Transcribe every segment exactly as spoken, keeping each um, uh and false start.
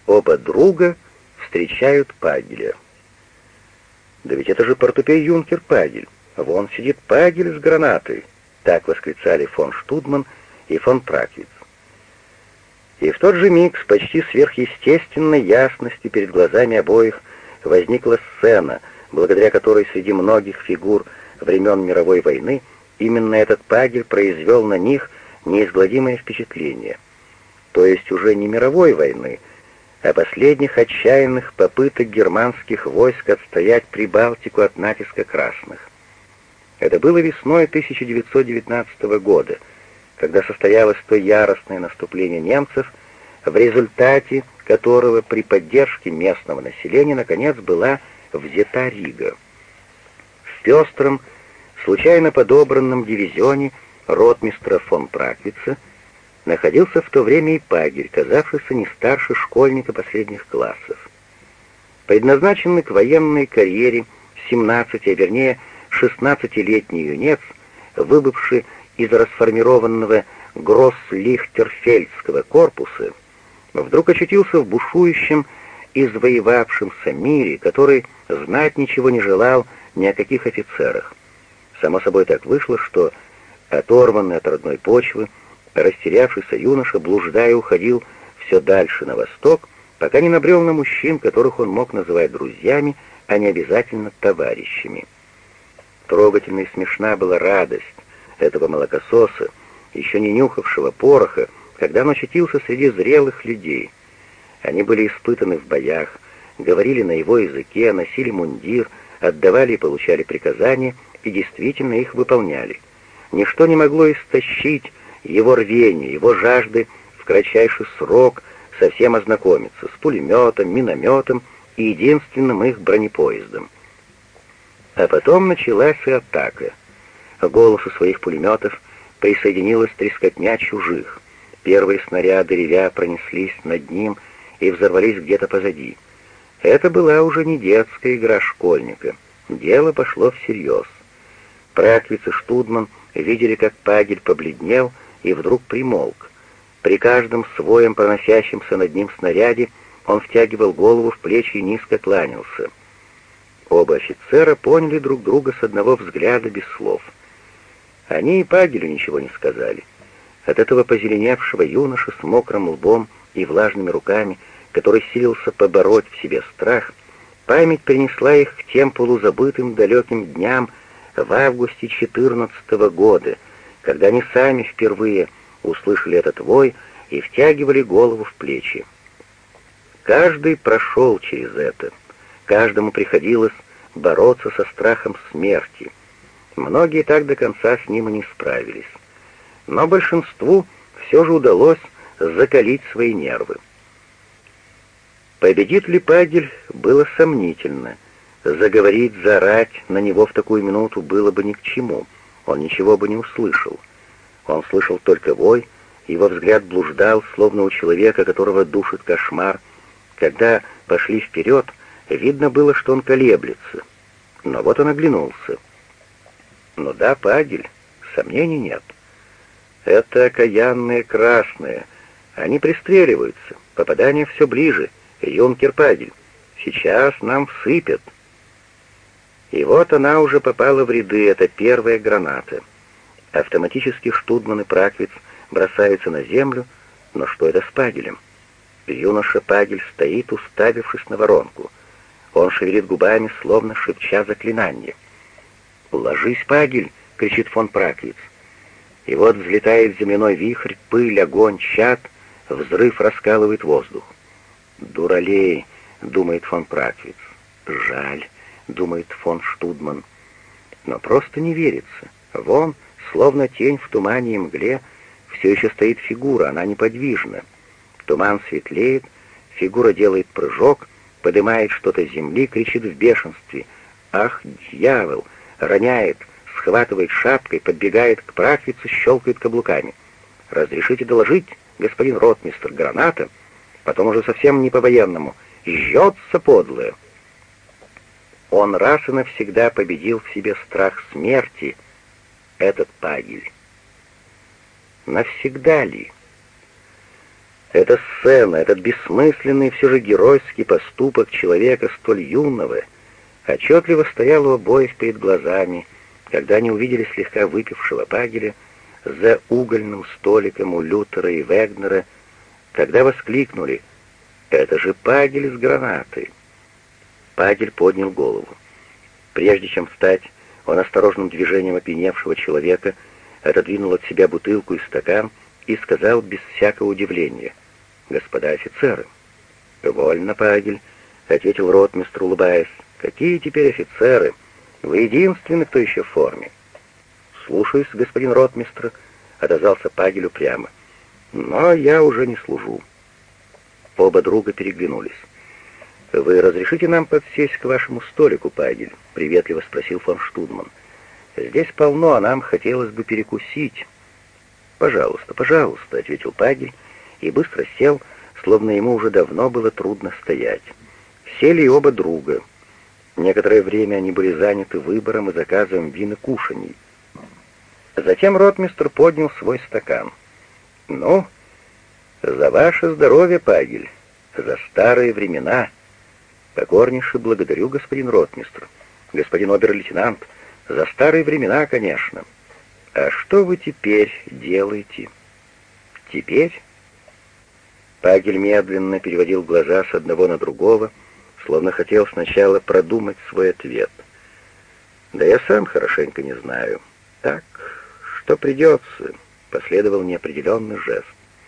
Оба друга встречают Пагеля. «Да ведь это же портупей-юнкер Пагель! Вон сидит Пагель с гранатой!» — так восклицали фон Штудман и фон Праквиц. И в тот же миг с почти сверхъестественной ясностью перед глазами обоих возникла сцена, благодаря которой среди многих фигур времен мировой войны именно этот Пагель произвел на них неизгладимое впечатление. То есть уже не мировой войны, а последних отчаянных попыток германских войск отстоять Прибалтику от натиска красных. Это было весной тысяча девятьсот девятнадцатого года, когда состоялось то яростное наступление немцев, в результате которого при поддержке местного населения наконец была взята Рига. В пестром, случайно подобранном дивизионе ротмистра фон Праквица находился в то время и Пагель, казавшийся не старше школьника последних классов. Предназначенный к военной карьере семнадцати, а вернее шестнадцатилетний юнец, выбывший из расформированного Гросс-Лихтерфельдского корпуса, вдруг очутился в бушующем и завоевавшемся мире, который знать ничего не желал ни о каких офицерах. Само собой так вышло, что оторванный от родной почвы, растерявшийся юноша, блуждая, уходил все дальше на восток, пока не набрел на мужчин, которых он мог называть друзьями, а не обязательно товарищами. Трогательна и смешна была радость этого молокососа, еще не нюхавшего пороха, когда он очутился среди зрелых людей. Они были испытаны в боях, говорили на его языке, носили мундир, отдавали и получали приказания, и действительно их выполняли. Ничто не могло истощить его рвение, его жажды в кратчайший срок совсем ознакомиться с пулеметом, минометом и единственным их бронепоездом. А потом началась и атака. К голосу своих пулеметов присоединилась трескотня чужих. Первые снаряды, ревя, пронеслись над ним и взорвались где-то позади. Это была уже не детская игра школьника. Дело пошло всерьез. Праквиц и Штудман видели, как Пагель побледнел и вдруг примолк. При каждом своем проносящемся над ним снаряде он втягивал голову в плечи и низко кланялся. Оба офицера поняли друг друга с одного взгляда без слов. Они и Пагелю ничего не сказали. От этого позеленевшего юноши с мокрым лбом и влажными руками, который силился побороть в себе страх, память принесла их к тем полузабытым далеким дням в августе четырнадцатого года, когда они сами впервые услышали этот вой и втягивали голову в плечи. Каждый прошел через это, каждому приходилось бороться со страхом смерти. Многие так до конца с ним и не справились. Но большинству все же удалось закалить свои нервы. Победит ли Пагель, было сомнительно. Заговорить, заорать на него в такую минуту было бы ни к чему. Он ничего бы не услышал. Он слышал только вой, его взгляд блуждал, словно у человека, которого душит кошмар. Когда пошли вперед, видно было, что он колеблется. Но вот он оглянулся. Ну да, Пагель, сомнений нет. Это окаянные красные. Они пристреливаются. Попадание все ближе. Юнкер Пагель. Сейчас нам всыпят. И вот она уже попала в ряды. Это первая граната. Автоматически Штудман и Праквиц бросаются на землю. Но что это с Пагелем? Юноша Пагель стоит, уставившись на воронку. Он шевелит губами, словно шепча заклинание. «Ложись, Пагель!» — кричит фон Праквиц. И вот взлетает земляной вихрь, пыль, огонь, чад, взрыв раскалывает воздух. «Дуралей!» — думает фон Праквиц. «Жаль!» — думает фон Штудман. Но просто не верится. Вон, словно тень в тумане и мгле, все еще стоит фигура, она неподвижна. Туман светлеет, фигура делает прыжок, поднимает что-то с земли, кричит в бешенстве. «Ах, дьявол!» роняет, схватывает шапкой, подбегает к Праквицу, щелкает каблуками. «Разрешите доложить, господин ротмистр, граната?» Потом уже совсем не по-военному. «Жжется подлое!» Он раз и навсегда победил в себе страх смерти, этот Пагель. Навсегда ли? Эта сцена, этот бессмысленный все же геройский поступок человека столь юного, отчетливо стоял у обоих перед глазами, когда они увидели слегка выпившего Пагеля за угольным столиком у Лютера и Вегнера, когда воскликнули: «Это же Пагель с гранатой!» Пагель поднял голову. Прежде чем встать, он осторожным движением опьяневшего человека отодвинул от себя бутылку и стакан и сказал без всякого удивления: «Господа офицеры». «Вольно, Пагель», — ответил ротмистр, улыбаясь. «Какие теперь офицеры? Вы единственный, кто еще в форме». «Слушаюсь, господин ротмистр», — отозвался Пагель упрямо. «Но я уже не служу». Оба друга переглянулись. «Вы разрешите нам подсесть к вашему столику, Пагель?» — приветливо спросил фон Штудман. «Здесь полно, а нам хотелось бы перекусить». «Пожалуйста, пожалуйста», — ответил Пагель и быстро сел, словно ему уже давно было трудно стоять. Сели и оба друга. Некоторое время они были заняты выбором и заказом вин и кушаний. Затем ротмистр поднял свой стакан. «Ну, за ваше здоровье, Пагель, за старые времена». «Покорнейше благодарю, господин ротмистр. Господин обер-лейтенант, за старые времена, конечно. А что вы теперь делаете?» «Теперь?» Пагель медленно переводил глаза с одного на другого, словно хотел сначала продумать свой ответ. «Да я сам хорошенько не знаю. Так, что придется», — последовал неопределенный жест.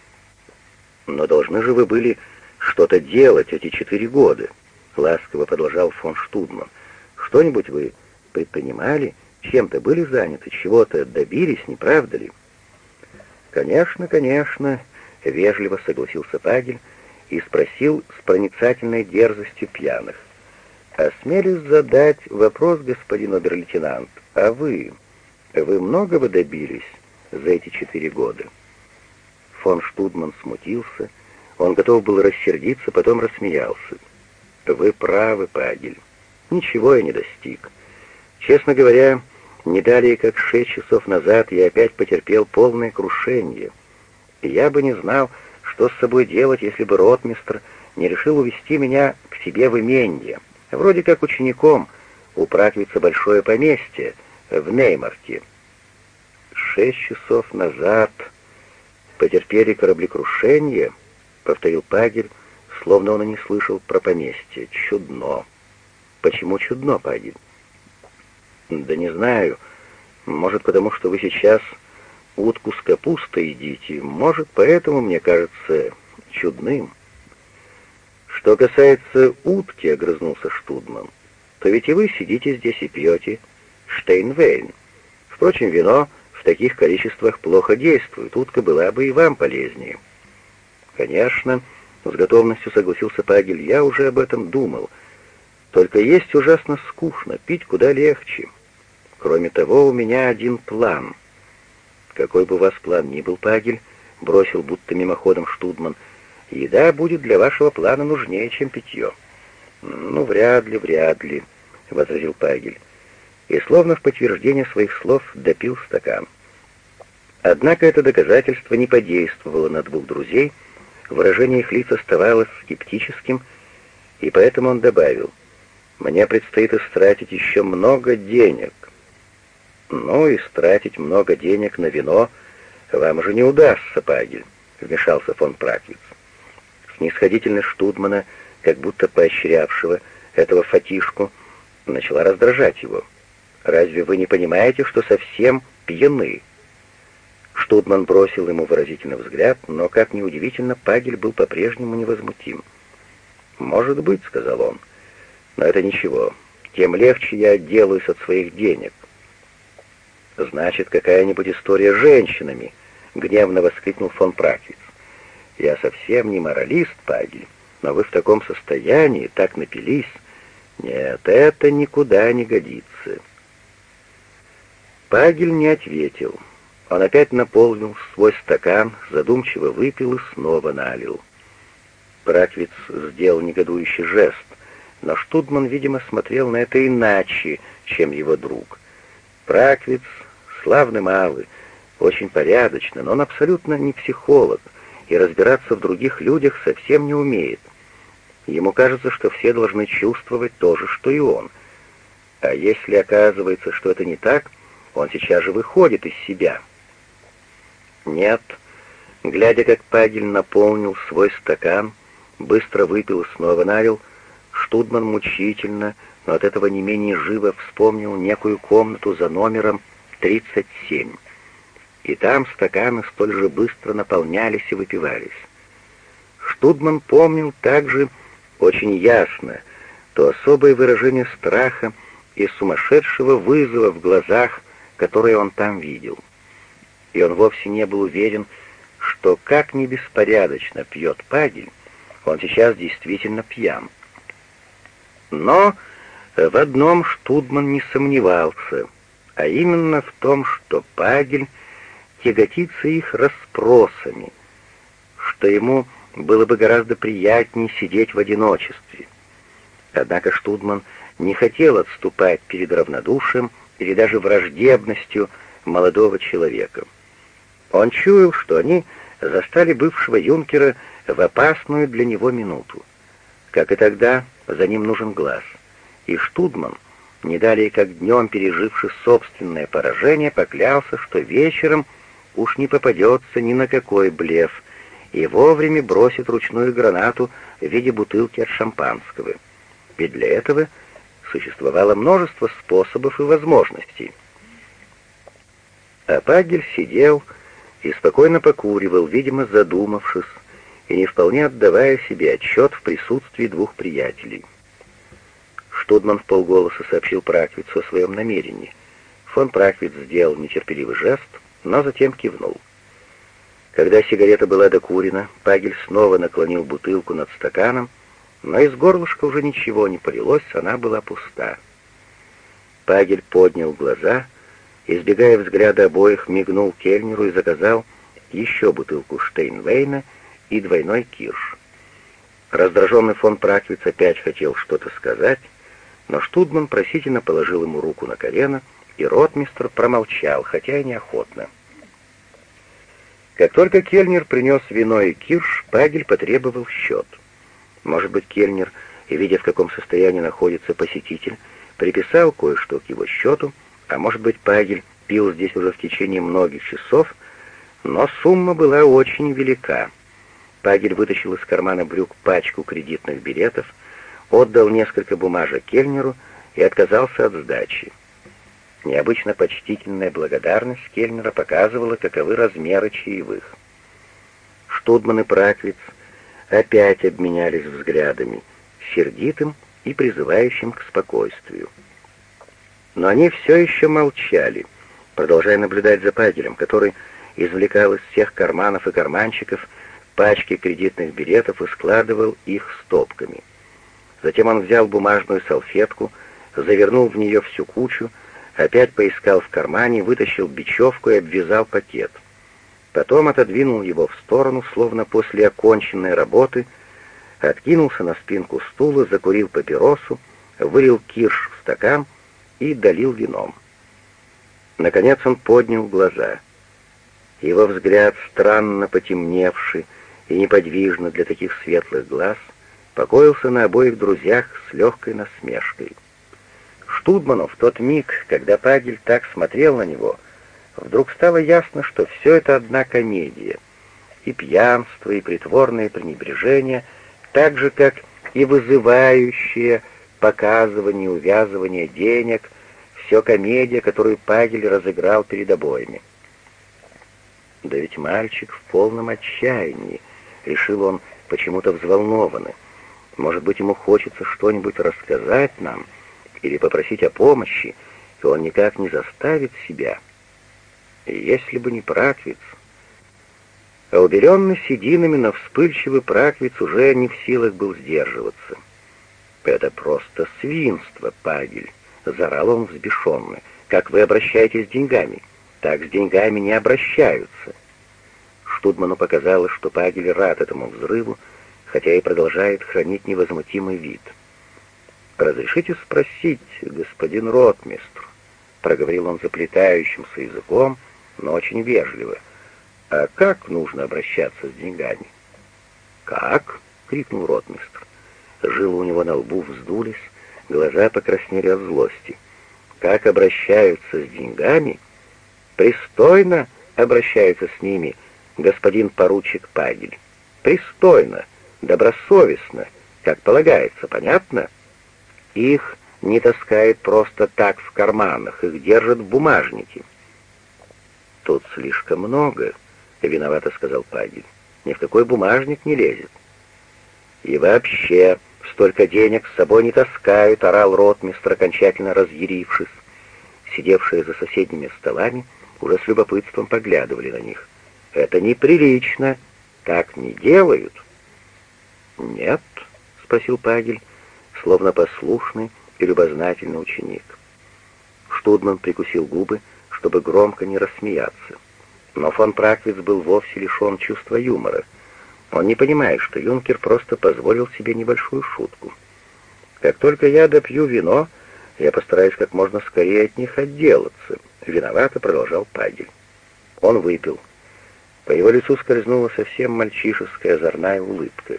«Но должны же вы были что-то делать эти четыре года», — ласково продолжал фон Штудман. «Что-нибудь вы предпринимали, чем-то были заняты, чего-то добились, не правда ли?» «Конечно, конечно», — вежливо согласился Пагель и спросил с проницательной дерзостью пьяных. «Осмелюсь задать вопрос, господин обер-лейтенант, а вы, вы многого добились за эти четыре года?» Фон Штудман смутился, он готов был рассердиться, потом рассмеялся. «Вы правы, Пагель, ничего я не достиг. Честно говоря, не далее как шесть часов назад я опять потерпел полное крушение. Я бы не знал, что с собой делать, если бы ротмистр не решил увести меня к себе в именье, вроде как учеником, у Праквица большое поместье в Неймарке. Шесть часов назад потерпели кораблекрушение», — повторил Пагель, словно он и не слышал про поместье. «Чудно». «Почему чудно, Пагель?» «Да не знаю. Может, потому что вы сейчас утку с капустой едите. Может, поэтому мне кажется чудным». «Что касается утки, — огрызнулся Штудман, — то ведь и вы сидите здесь и пьете штейнвейн. Впрочем, вино в таких количествах плохо действует. Утка была бы и вам полезнее». «Конечно, — с готовностью согласился Пагель, — я уже об этом думал. Только есть ужасно скучно, пить куда легче. Кроме того, у меня один план». «Какой бы у вас план ни был, Пагель, — бросил будто мимоходом Штудман, — еда будет для вашего плана нужнее, чем питье». «Ну, вряд ли, вряд ли, — возразил Пагель, и словно в подтверждение своих слов допил стакан. Однако это доказательство не подействовало на двух друзей, выражение их лиц оставалось скептическим, и поэтому он добавил: «Мне предстоит истратить еще много денег». «Ну, истратить много денег на вино вам же не удастся, Пагель», — вмешался фон Праквиц. Снисходительность Штудмана, как будто поощрявшего этого фатишку, начала раздражать его. «Разве вы не понимаете, что совсем пьяны?» Штудман бросил ему выразительный взгляд, но, как ни удивительно, Пагель был по-прежнему невозмутим. «Может быть, — сказал он, — но это ничего. Тем легче я отделаюсь от своих денег». «Значит, какая-нибудь история с женщинами!» — гневно воскликнул фон Праквиц. «Я совсем не моралист, Пагель, но вы в таком состоянии, так напились. Нет, это никуда не годится». Пагель не ответил. Он опять наполнил свой стакан, задумчиво выпил и снова налил. Праквиц сделал негодующий жест, но Штудман, видимо, смотрел на это иначе, чем его друг. Праквиц славный малый, очень порядочный, но он абсолютно не психолог, и разбираться в других людях совсем не умеет. Ему кажется, что все должны чувствовать то же, что и он. А если оказывается, что это не так, он сейчас же выходит из себя. Нет, глядя, как Пагель наполнил свой стакан, быстро выпил и снова налил, Штудман мучительно, но от этого не менее живо вспомнил некую комнату за номером тридцать семь. И там стаканы столь же быстро наполнялись и выпивались. Штудман помнил также очень ясно то особое выражение страха и сумасшедшего вызова в глазах, которые он там видел. И он вовсе не был уверен, что как ни беспорядочно пьет Пагель, он сейчас действительно пьян. Но в одном Штудман не сомневался, а именно в том, что Пагель тяготится их расспросами, что ему было бы гораздо приятнее сидеть в одиночестве. Однако Штудман не хотел отступать перед равнодушием или даже враждебностью молодого человека. Он чуял, что они застали бывшего юнкера в опасную для него минуту. Как и тогда, за ним нужен глаз. И Штудман, не далее как днем переживший собственное поражение, поклялся, что вечером уж не попадется ни на какой блеф, и вовремя бросит ручную гранату в виде бутылки от шампанского. Ведь для этого существовало множество способов и возможностей. А Пагель сидел и спокойно покуривал, видимо, задумавшись, и не вполне отдавая себе отчет в присутствии двух приятелей. Штудман вполголоса сообщил Праквицу о своем намерении. Фон Праквиц сделал нетерпеливый жест, но затем кивнул. Когда сигарета была докурена, Пагель снова наклонил бутылку над стаканом, но из горлышка уже ничего не полилось, она была пуста. Пагель поднял глаза, избегая взгляда обоих, мигнул кельнеру и заказал еще бутылку Штейнвейна и двойной кирш. Раздраженный фон Праквиц опять хотел что-то сказать, но Штудман просительно положил ему руку на колено, и ротмистр промолчал, хотя и неохотно. Как только кельнер принес вино и кирш, Пагель потребовал счет. Может быть, кельнер, видя, в каком состоянии находится посетитель, приписал кое-что к его счету, а может быть, Пагель пил здесь уже в течение многих часов, но сумма была очень велика. Пагель вытащил из кармана брюк пачку кредитных билетов, отдал несколько бумажек кельнеру и отказался от сдачи. Необычно почтительная благодарность кельнера показывала, каковы размеры чаевых. Штудман и Праквиц опять обменялись взглядами, сердитым и призывающим к спокойствию. Но они все еще молчали, продолжая наблюдать за Пагелем, который извлекал из всех карманов и карманчиков пачки кредитных билетов и складывал их стопками. Затем он взял бумажную салфетку, завернул в нее всю кучу, опять поискал в кармане, вытащил бечевку и обвязал пакет. Потом отодвинул его в сторону, словно после оконченной работы, откинулся на спинку стула, закурил папиросу, вылил кирш в стакан и долил вином. Наконец он поднял глаза. Его взгляд, странно потемневший и неподвижно для таких светлых глаз, покоился на обоих друзьях с легкой насмешкой. Штудману в тот миг, когда Пагель так смотрел на него, вдруг стало ясно, что все это одна комедия. И пьянство, и притворное пренебрежение, так же, как и вызывающее показывание, увязывание денег, все комедия, которую Пагель разыграл перед обоими. Да ведь мальчик в полном отчаянии, решил он почему-то взволнованно. Может быть, ему хочется что-нибудь рассказать нам или попросить о помощи, и он никак не заставит себя. И если бы не Праквиц... А убеленный сединами, но вспыльчивый Праквиц уже не в силах был сдерживаться. «Это просто свинство, Пагель!» — заорал он взбешенно. «Как вы обращаетесь с деньгами? Так с деньгами не обращаются!» Штудману показалось, что Пагель рад этому взрыву, хотя и продолжает хранить невозмутимый вид. «Разрешите спросить, господин ротмистр?» — проговорил он заплетающимся языком, но очень вежливо. А как нужно обращаться с деньгами? «Как?» — крикнул ротмистр. Жилы у него на лбу вздулись, глаза покраснели от злости. «Как обращаются с деньгами? Пристойно обращаются с ними, господин поручик Пагель. Пристойно, добросовестно, как полагается, понятно? Их не таскают просто так в карманах, их держат в бумажнике». «Тут слишком много», — виновато сказал Пагель. «Ни в какой бумажник не лезет». «И вообще, столько денег с собой не таскают», — орал ротмистр, окончательно разъярившись. Сидевшие за соседними столами уже с любопытством поглядывали на них. «Это неприлично. Так не делают». «Нет?» — спросил Пагель, словно послушный и любознательный ученик. Штудман прикусил губы, чтобы громко не рассмеяться. Но фон Праквиц был вовсе лишен чувства юмора. Он не понимает, что юнкер просто позволил себе небольшую шутку. «Как только я допью вино, я постараюсь как можно скорее от них отделаться», — виновато продолжал Пагель. Он выпил. По его лицу скользнула совсем мальчишеская озорная улыбка.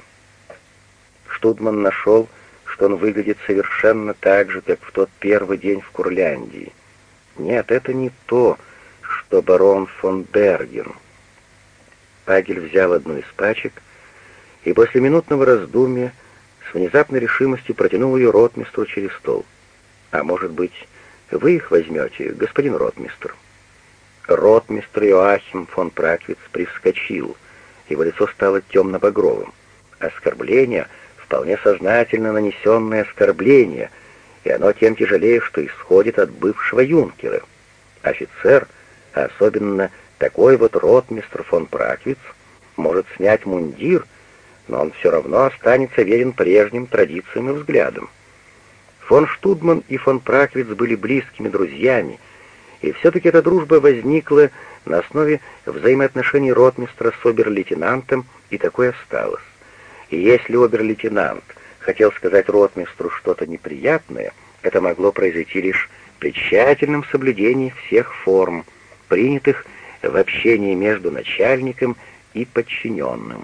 Штудман нашел, что он выглядит совершенно так же, как в тот первый день в Курляндии. Нет, это не то, что барон фон Берген. Пагель взял одну из пачек и после минутного раздумья с внезапной решимостью протянул ее ротмистру через стол. «А может быть, вы их возьмете, господин ротмистр?» Ротмистр Иоахим фон Праквиц привскочил, его лицо стало темно-багровым. Оскорбление, вполне сознательно нанесенное оскорбление, и оно тем тяжелее, что исходит от бывшего юнкера. Офицер, а особенно такой вот ротмистр фон Праквиц, может снять мундир, но он все равно останется верен прежним традициям и взглядам. Фон Штудман и фон Праквиц были близкими друзьями, и все-таки эта дружба возникла на основе взаимоотношений ротмистра с обер-лейтенантом, и такой осталось. И если обер-лейтенант хотел сказать ротмистру что-то неприятное, это могло произойти лишь при тщательном соблюдении всех форм, принятых в общении между начальником и подчиненным.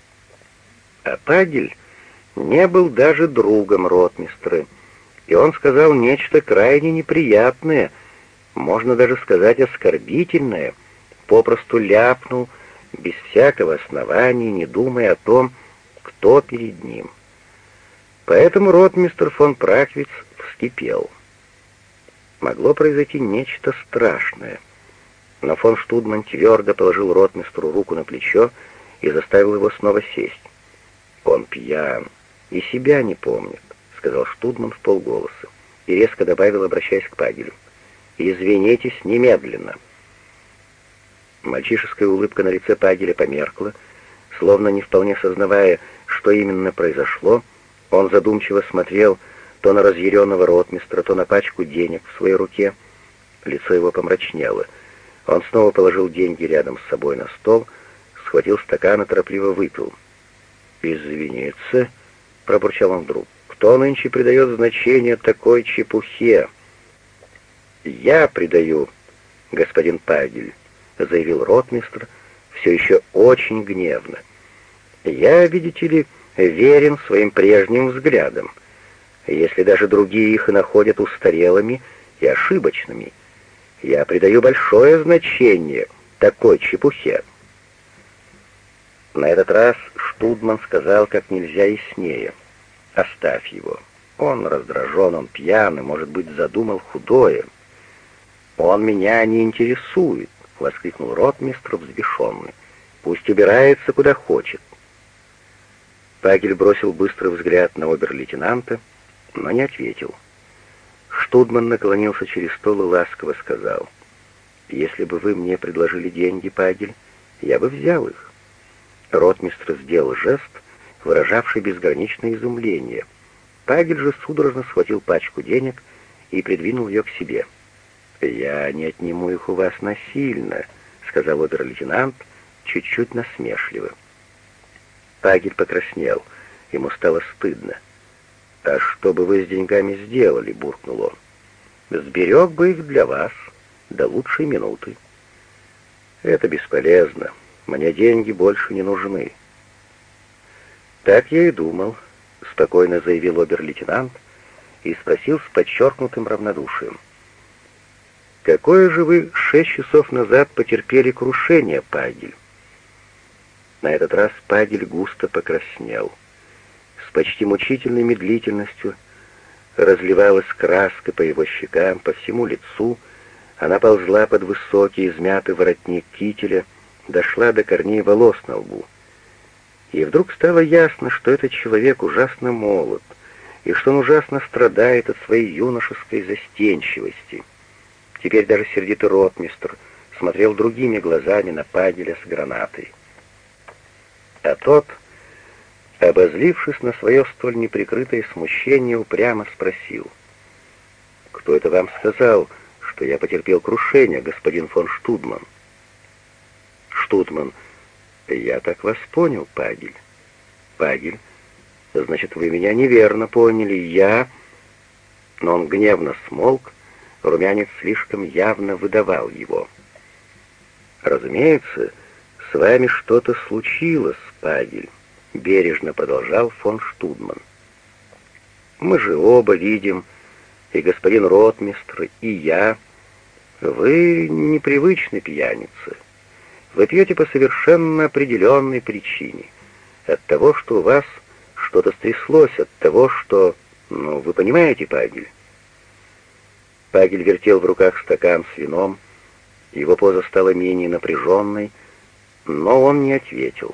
А Пагель не был даже другом ротмистра, и он сказал нечто крайне неприятное, можно даже сказать оскорбительное, попросту ляпнул, без всякого основания, не думая о том, кто перед ним. Поэтому ротмистр фон Праквиц вскипел. Могло произойти нечто страшное. Но фон Штудман твердо положил ротмистру руку на плечо и заставил его снова сесть. «Он пьян и себя не помнит», — сказал Штудман вполголоса и резко добавил, обращаясь к Пагелю. «Извинитесь немедленно». Мальчишеская улыбка на лице Пагеля померкла, словно не вполне сознавая, что именно произошло. Он задумчиво смотрел то на разъяренного ротмистра, то на пачку денег в своей руке. Лицо его помрачнело. Он снова положил деньги рядом с собой на стол, схватил стакан и торопливо выпил. «Извиниться», — пробурчал он вдруг, — «кто нынче придает значение такой чепухе?» «Я придаю, господин Пагель», — заявил ротмистр, все еще очень гневно. «Я, видите ли, верен своим прежним взглядам, если даже другие их и находят устарелыми и ошибочными. Я придаю большое значение такой чепухе». На этот раз Штудман сказал как нельзя яснее: «Оставь его. Он раздражен, он пьян и, может быть, задумал худое». «Он меня не интересует», — воскликнул ротмистр взбешенный. «Пусть убирается куда хочет». Пагель бросил быстрый взгляд на обер-лейтенанта, но не ответил. Штудман наклонился через стол и ласково сказал: «Если бы вы мне предложили деньги, Пагель, я бы взял их». Ротмистр сделал жест, выражавший безграничное изумление. Пагель же судорожно схватил пачку денег и придвинул ее к себе. «Я не отниму их у вас насильно», — сказал обер-лейтенант, чуть-чуть насмешливо. Пагель покраснел, ему стало стыдно. «А что бы вы с деньгами сделали?» — буркнул он. «Сберег бы их для вас до лучшей минуты». «Это бесполезно. Мне деньги больше не нужны». «Так я и думал», — спокойно заявил обер-лейтенант и спросил с подчеркнутым равнодушием. «Какое же вы шесть часов назад потерпели крушение, Пагель?» На этот раз Пагель густо покраснел. С почти мучительной медлительностью разливалась краска по его щекам, по всему лицу. Она ползла под высокий, измятый воротник кителя, дошла до корней волос на лбу. И вдруг стало ясно, что этот человек ужасно молод, и что он ужасно страдает от своей юношеской застенчивости. Теперь даже сердитый ротмистр смотрел другими глазами на Пагеля с гранатой. А тот, обозлившись на свое столь неприкрытое смущение, упрямо спросил: «Кто это вам сказал, что я потерпел крушение, господин фон Штудман?» Штудман: «Я так вас понял, Пагель». «Пагель, значит, вы меня неверно поняли. Я...» Но он гневно смолк, румянец слишком явно выдавал его. «Разумеется, с вами что-то случилось, Пагель», — бережно продолжал фон Штудман. «Мы же оба видим, и господин ротмистр, и я. Вы непривычны пьяница. Вы пьете по совершенно определенной причине. От того, что у вас что-то стряслось, от того, что... Ну, вы понимаете, Пагель?» Пагель вертел в руках стакан с вином. Его поза стала менее напряженной, но он не ответил.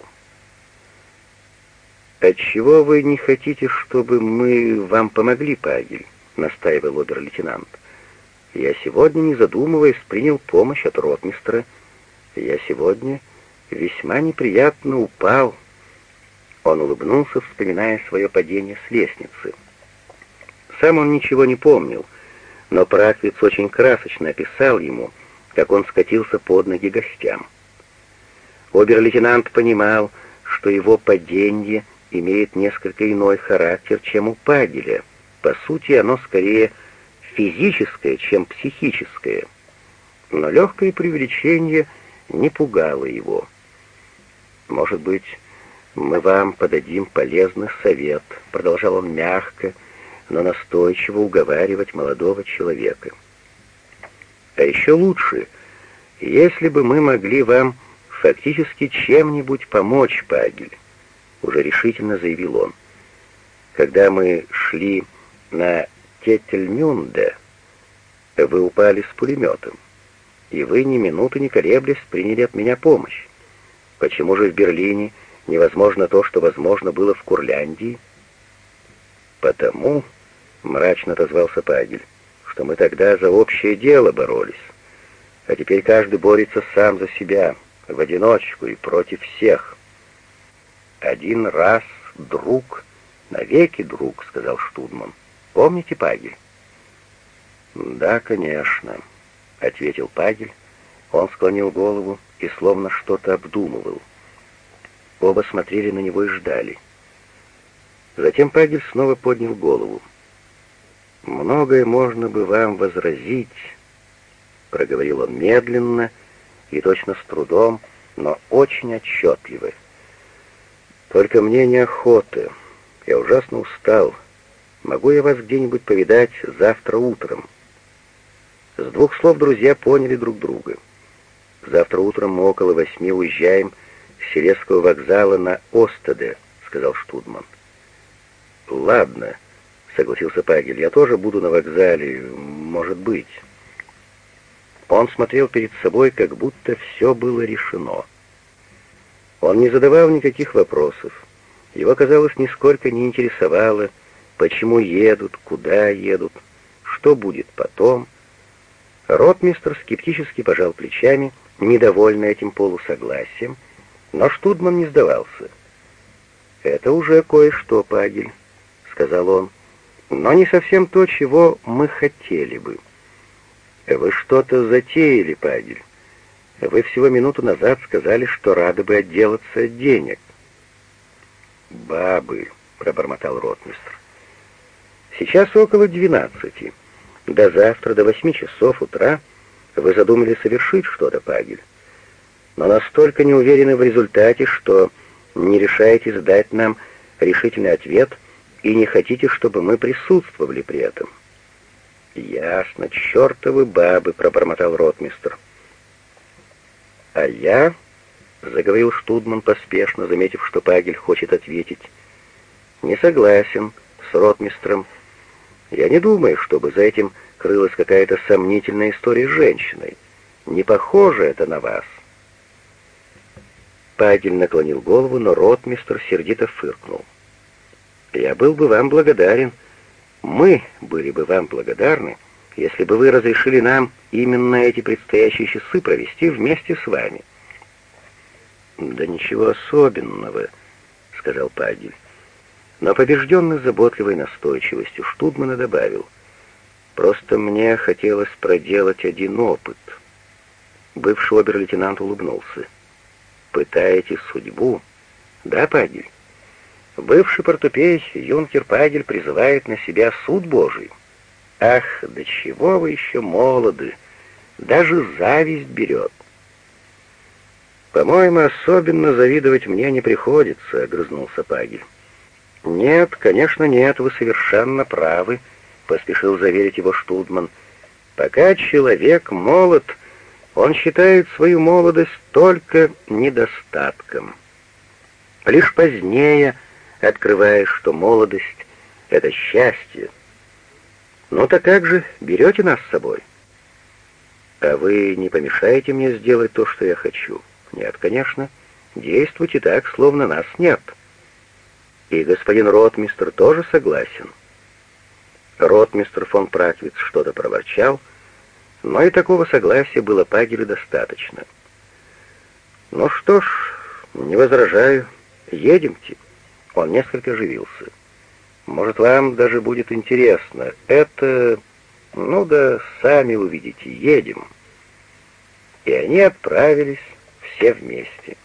«Отчего вы не хотите, чтобы мы вам помогли, Пагель?» — настаивал обер-лейтенант. «Я сегодня, не задумываясь, принял помощь от ротмистра. Я сегодня весьма неприятно упал». Он улыбнулся, вспоминая свое падение с лестницы. Сам он ничего не помнил, но Праквиц очень красочно описал ему, как он скатился под ноги гостям. Обер-лейтенант понимал, что его падение имеет несколько иной характер, чем у Пагеля. По сути, оно скорее физическое, чем психическое. Но легкое преувеличение не пугало его. «Может быть, мы вам подадим полезный совет», — продолжал он мягко, но настойчиво уговаривать молодого человека. «А еще лучше, если бы мы могли вам фактически чем-нибудь помочь, Пагель», — уже решительно заявил он. «Когда мы шли на Теттельмюнде, вы упали с пулеметом, и вы ни минуты не колеблясь приняли от меня помощь. Почему же в Берлине невозможно то, что возможно было в Курляндии?» «Потому, — мрачно отозвался Пагель, — что мы тогда за общее дело боролись, а теперь каждый борется сам за себя, в одиночку и против всех». «Один раз друг, навеки друг», — сказал Штудман. «Помните, Пагель?» «Да, конечно», — ответил Пагель. Он склонил голову и словно что-то обдумывал. Оба смотрели на него и ждали. Затем Пагель снова поднял голову. «Многое можно бы вам возразить», — проговорил он медленно и точно с трудом, но очень отчетливо. «Только мне неохота. Я ужасно устал. Могу я вас где-нибудь повидать завтра утром?» С двух слов друзья поняли друг друга. «Завтра утром мы около восьми уезжаем с Селесского вокзала на Остеде», — сказал Штудман. «Ладно», — согласился Пагель, — «я тоже буду на вокзале, может быть». Он смотрел перед собой, как будто все было решено. Он не задавал никаких вопросов. Его, казалось, нисколько не интересовало, почему едут, куда едут, что будет потом. Ротмистр скептически пожал плечами, недовольный этим полусогласием, но Штудман не сдавался. «Это уже кое-что, Пагель», — сказал он, — «но не совсем то, чего мы хотели бы». «Вы что-то затеяли, Пагель. Вы всего минуту назад сказали, что рады бы отделаться от денег». «Бабы», — пробормотал ротмистр. «Сейчас около двенадцати. До завтра, до восьми часов утра вы задумали совершить что-то, Пагель. но настолько не уверены в результате, что не решаетесь дать нам решительный ответ и не хотите, чтобы мы присутствовали при этом». «Ясно, чертовы бабы», — пробормотал ротмистр. «А я», — заговорил Штудман поспешно, заметив, что Пагель хочет ответить, — «не согласен с ротмистром. Я не думаю, чтобы за этим крылась какая-то сомнительная история с женщиной. Не похоже это на вас». Пагель наклонил голову, но ротмистр сердито фыркнул. «Я был бы вам благодарен, мы были бы вам благодарны, если бы вы разрешили нам именно эти предстоящие часы провести вместе с вами». «Да ничего особенного», — сказал Пагель. Но побежденный заботливой настойчивостью Штудмана добавил: «Просто мне хотелось проделать один опыт». Бывший обер-лейтенант улыбнулся. «Пытаете судьбу?» «Да, Пагель. Бывший портупей юнкер Пагель призывает на себя суд Божий. Ах, до чего вы еще молоды! Даже зависть берет». «По-моему, особенно завидовать мне не приходится», — огрызнулся Пагель. «Нет, конечно, нет, вы совершенно правы», — поспешил заверить его Штудман. «Пока человек молод, он считает свою молодость только недостатком. Лишь позднее открываешь, что молодость — это счастье. Ну так как же, берете нас с собой?» «А вы не помешаете мне сделать то, что я хочу?» «Нет, конечно. Действуйте так, словно нас нет». «И господин ротмистр тоже согласен?» Ротмистр фон Праквиц что-то проворчал, но и такого согласия было Пагелю достаточно. «Ну что ж, не возражаю. Едемте». Он несколько оживился. «Может, вам даже будет интересно. Это... Ну да, сами увидите. Едем». И они отправились все вместе.